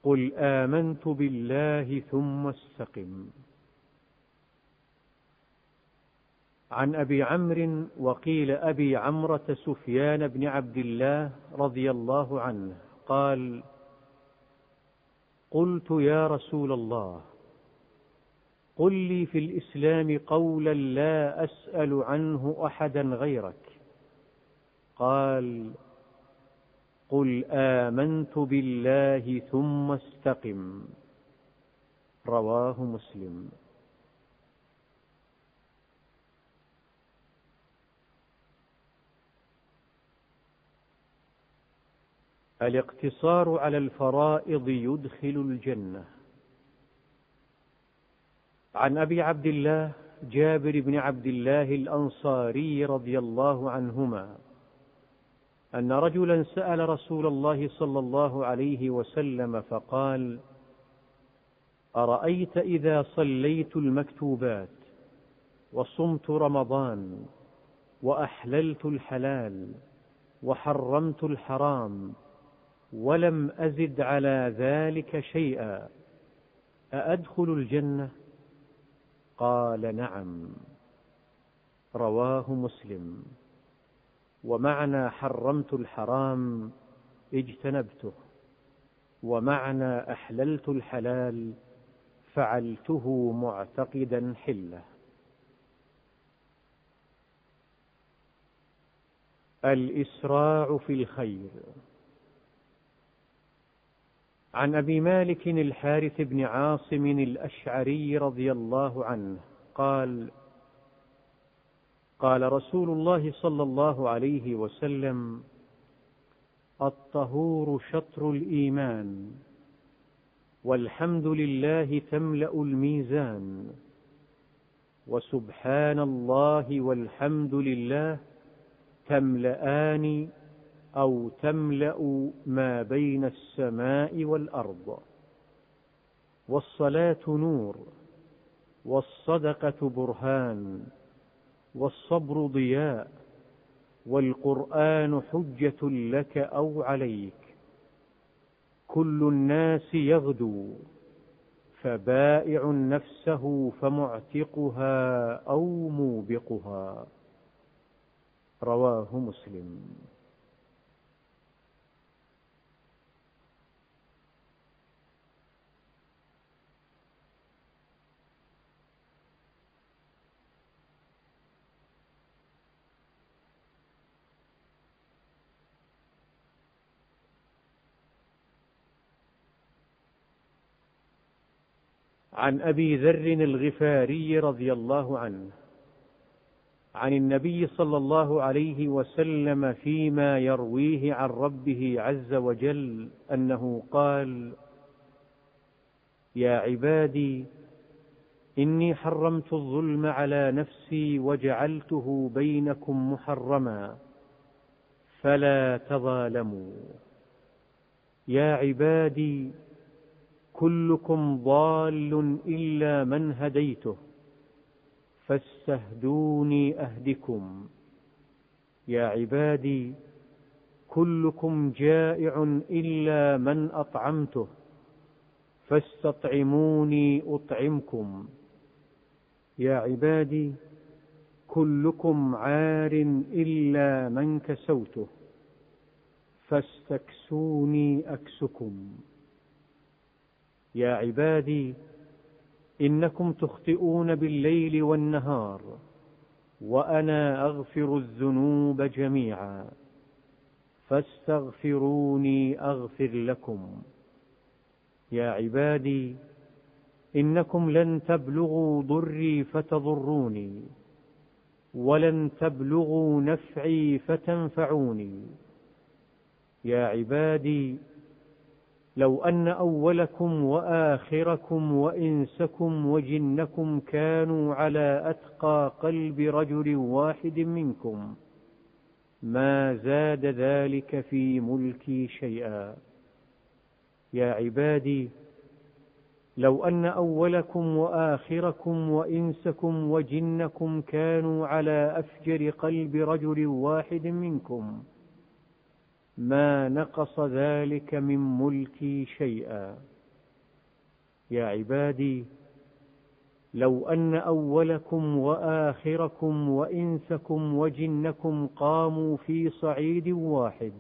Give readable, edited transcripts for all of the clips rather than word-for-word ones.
قل آمنت بالله ثم استقم. عن أبي عمرو وقيل أبي عمرة سفيان بن عبد الله رضي الله عنه قال: قلت يا رسول الله، قل لي في الإسلام قولا لا أسأل عنه أحدا غيرك. قال: قل آمنت بالله ثم استقم. رواه مسلم. الاقتصار على الفرائض يدخل الجنة. عن أبي عبد الله جابر بن عبد الله الأنصاري رضي الله عنهما أن رجلا سأل رسول الله صلى الله عليه وسلم فقال: أرأيت إذا صليت المكتوبات وصمت رمضان وأحللت الحلال وحرمت الحرام ولم أزد على ذلك شيئا أأدخل الجنة؟ قال: نعم. رواه مسلم. ومعنى حرمت الحرام اجتنبته، ومعنى أحللت الحلال فعلته معتقدا حله. الإسراع في الخير. عن أبي مالك الحارث بن عاصم الأشعري رضي الله عنه قال: قال رسول الله صلى الله عليه وسلم: الطهور شطر الإيمان، والحمد لله تملأ الميزان، وسبحان الله والحمد لله تملأان أو تملأ ما بين السماء والأرض. والصلاة نور، والصدقة برهان، والصبر ضياء، والقرآن حجة لك أو عليك. كل الناس يغدو، فبائع نفسه فمعتقها أو موبقها. رواه مسلم. عن أبي ذر الغفاري رضي الله عنه عن النبي صلى الله عليه وسلم فيما يرويه عن ربه عز وجل أنه قال: يا عبادي إني حرمت الظلم على نفسي وجعلته بينكم محرما فلا تظالموا. يا عبادي كلكم ضال إلا من هديته فاستهدوني أهدكم. يا عبادي كلكم جائع إلا من أطعمته فاستطعموني أطعمكم. يا عبادي كلكم عار إلا من كسوته فاستكسوني أكسكم. يا عبادي إنكم تخطئون بالليل والنهار وأنا أغفر الذنوب جميعا فاستغفروني أغفر لكم. يا عبادي إنكم لن تبلغوا ضري فتضروني ولن تبلغوا نفعي فتنفعوني. يا عبادي لو أن أولكم وآخركم وإنسكم وجنكم كانوا على أتقى قلب رجل واحد منكم ما زاد ذلك في ملكي شيئا. يا عبادي لو أن أولكم وآخركم وإنسكم وجنكم كانوا على أفجر قلب رجل واحد منكم ما نقص ذلك من ملكي شيئا. يا عبادي، لو أن أولكم وآخركم وإنسكم وجنكم قاموا في صعيد واحد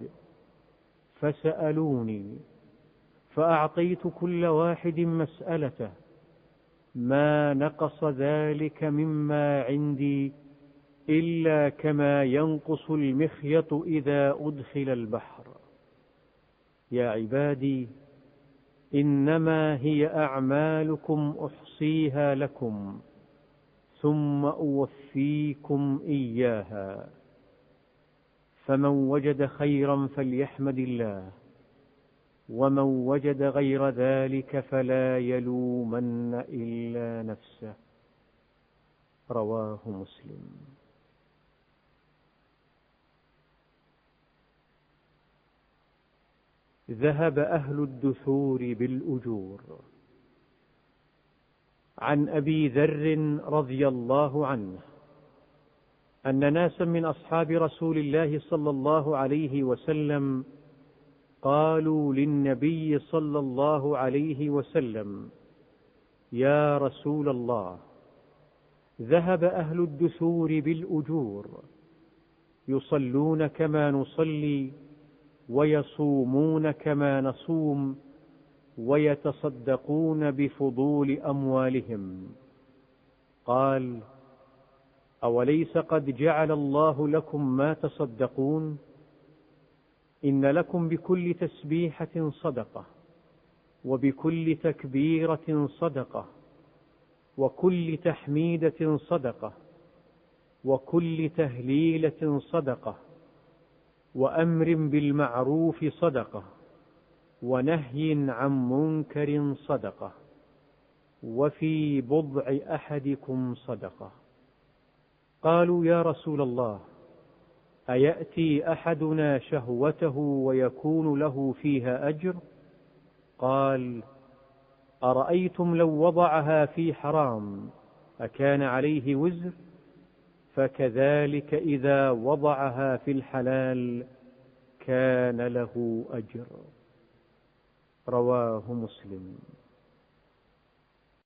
فسألوني فأعطيت كل واحد مسألته، ما نقص ذلك مما عندي إلا كما ينقص المخيط إذا أدخل البحر. يا عبادي، إنما هي أعمالكم أحصيها لكم ثم أوفيكم إياها، فمن وجد خيرا فليحمد الله، ومن وجد غير ذلك فلا يلومن إلا نفسه. رواه مسلم. ذهب أهل الدثور بالأجور. عن أبي ذر رضي الله عنه أن ناسا من أصحاب رسول الله صلى الله عليه وسلم قالوا للنبي صلى الله عليه وسلم: يا رسول الله، ذهب أهل الدثور بالأجور، يصلون كما نصلي ويصومون كما نصوم ويتصدقون بفضول أموالهم. قال: أوليس قد جعل الله لكم ما تصدقون؟ إن لكم بكل تسبيحة صدقة، وبكل تكبيرة صدقة، وكل تحميدة صدقة، وكل تهليلة صدقة، وأمر بالمعروف صدقة، ونهي عن منكر صدقة، وفي بضع أحدكم صدقة. قالوا: يا رسول الله، أيأتي أحدنا شهوته ويكون له فيها أجر؟ قال: أرأيتم لو وضعها في حرام أكان عليه وزر؟ فكذلك إذا وضعها في الحلال كان له أجر. رواه مسلم.